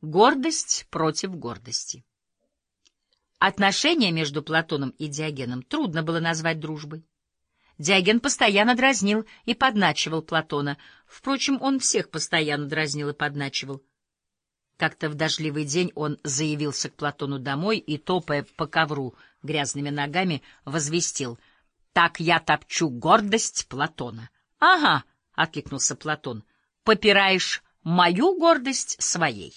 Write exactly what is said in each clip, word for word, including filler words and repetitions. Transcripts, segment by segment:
Гордость против гордости. Отношения между Платоном и Диогеном трудно было назвать дружбой. Диоген постоянно дразнил и подначивал Платона. Впрочем, он всех постоянно дразнил и подначивал. Как-то в дождливый день он заявился к Платону домой и, топая по ковру грязными ногами, возвестил: «Так я топчу гордость Платона». «Ага», — откликнулся Платон, — «попираешь мою гордость своей».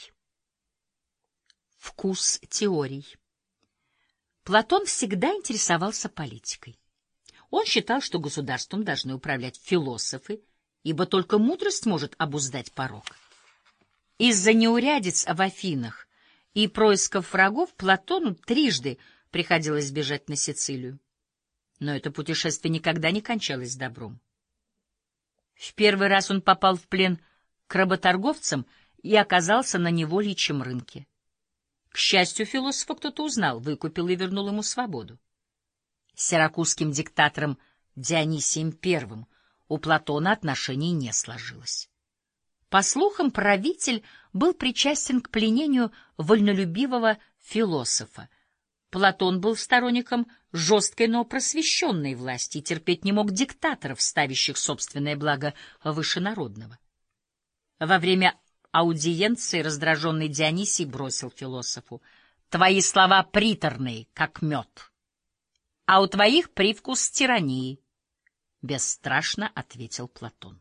Вкус теорий. Платон всегда интересовался политикой. Он считал, что государством должны управлять философы, ибо только мудрость может обуздать порок. Из-за неурядиц в Афинах и происков врагов Платону трижды приходилось бежать на Сицилию. Но это путешествие никогда не кончалось добром. В первый раз он попал в плен к работорговцам и оказался на невольничьем рынке. К счастью, философа кто-то узнал, выкупил и вернул ему свободу. С сиракузским диктатором Дионисием Первым у Платона отношений не сложилось. По слухам, правитель был причастен к пленению вольнолюбивого философа. Платон был сторонником жесткой, но просвещенной власти и терпеть не мог диктаторов, ставящих собственное благо выше народного. Во время аудиенции раздраженный Дионисий бросил философу: «Твои слова приторные, как мед, а у твоих привкус тирании», — бесстрашно ответил Платон.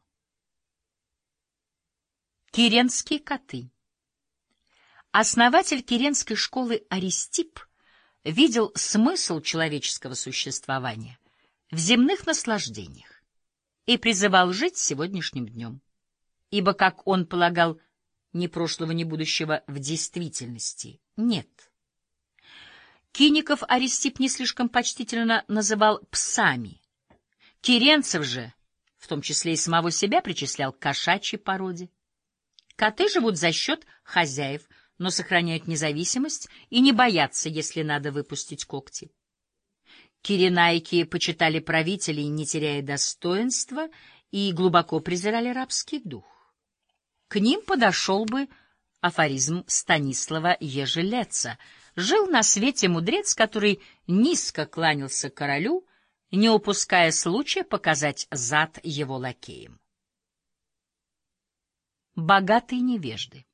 Киренские коты. Основатель Киренской школы Аристипп видел смысл человеческого существования в земных наслаждениях и призывал жить сегодняшним днем, ибо, как он полагал, ни прошлого, ни будущего в действительности нет. Киников Аристипп не слишком почтительно называл псами. Киренцев же, в том числе и самого себя, причислял к кошачьей породе. Коты живут за счет хозяев, но сохраняют независимость и не боятся, если надо, выпустить когти. Киренайки почитали правителей, не теряя достоинства, и глубоко презирали рабский дух. К ним подошел бы афоризм Станислава Ежелеца: «Жил на свете мудрец, который низко кланялся королю, не упуская случая показать зад его лакеям». Богатые невежды.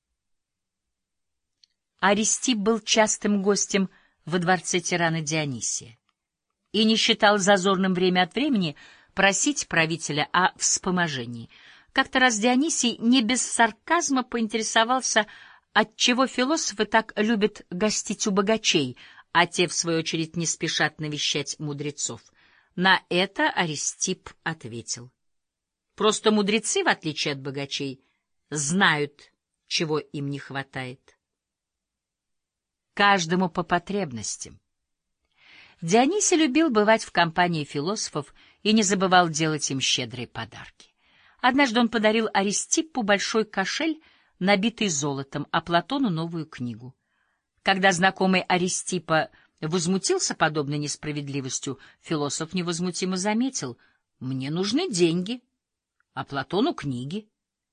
Аристипп был частым гостем во дворце тирана Дионисия и не считал зазорным время от времени просить правителя о вспоможении. Как-то раз Дионисий не без сарказма поинтересовался, отчего философы так любят гостить у богачей, а те, в свою очередь, не спешат навещать мудрецов. На это Аристипп ответил: «Просто мудрецы, в отличие от богачей, знают, чего им не хватает». Каждому по потребностям. Дионисий любил бывать в компании философов и не забывал делать им щедрые подарки. Однажды он подарил Аристиппу большой кошель, набитый золотом, а Платону новую книгу. Когда знакомый Аристиппа возмутился подобной несправедливостью, философ невозмутимо заметил: «Мне нужны деньги, а Платону книги».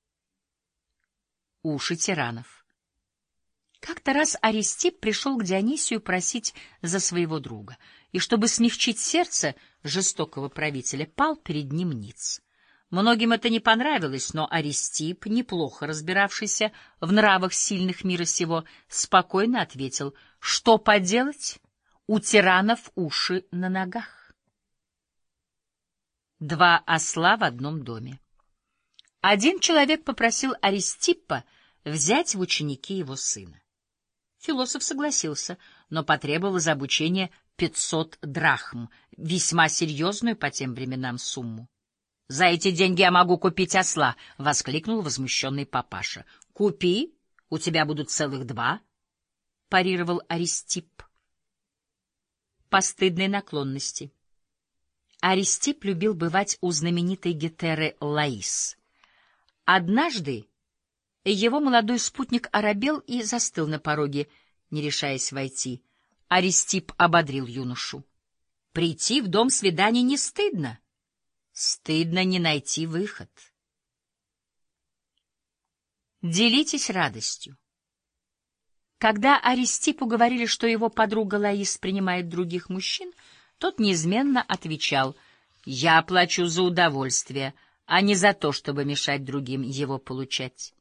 Уши тиранов. Как-то раз Аристипп пришел к Дионисию просить за своего друга, и, чтобы смягчить сердце жестокого правителя, пал перед ним ниц. Многим это не понравилось, но Аристипп, неплохо разбиравшийся в нравах сильных мира сего, спокойно ответил: «Что поделать? У тиранов уши на ногах». Два осла в одном доме. Один человек попросил Аристиппа взять в ученики его сына. Философ согласился, но потребовал за обучение пятьсот драхм, весьма серьезную по тем временам сумму. «За эти деньги я могу купить осла!» — воскликнул возмущенный папаша. «Купи, у тебя будут целых два!» — парировал Аристипп. Постыдные наклонности. Аристипп любил бывать у знаменитой гетеры Лаис. Однажды его молодой спутник оробел и застыл на пороге, не решаясь войти. Аристипп ободрил юношу: «Прийти в дом свиданий не стыдно. Стыдно не найти выход». Делитесь радостью. Когда Аристиппу говорили, что его подруга Лаис принимает других мужчин, тот неизменно отвечал: «Я плачу за удовольствие, а не за то, чтобы мешать другим его получать».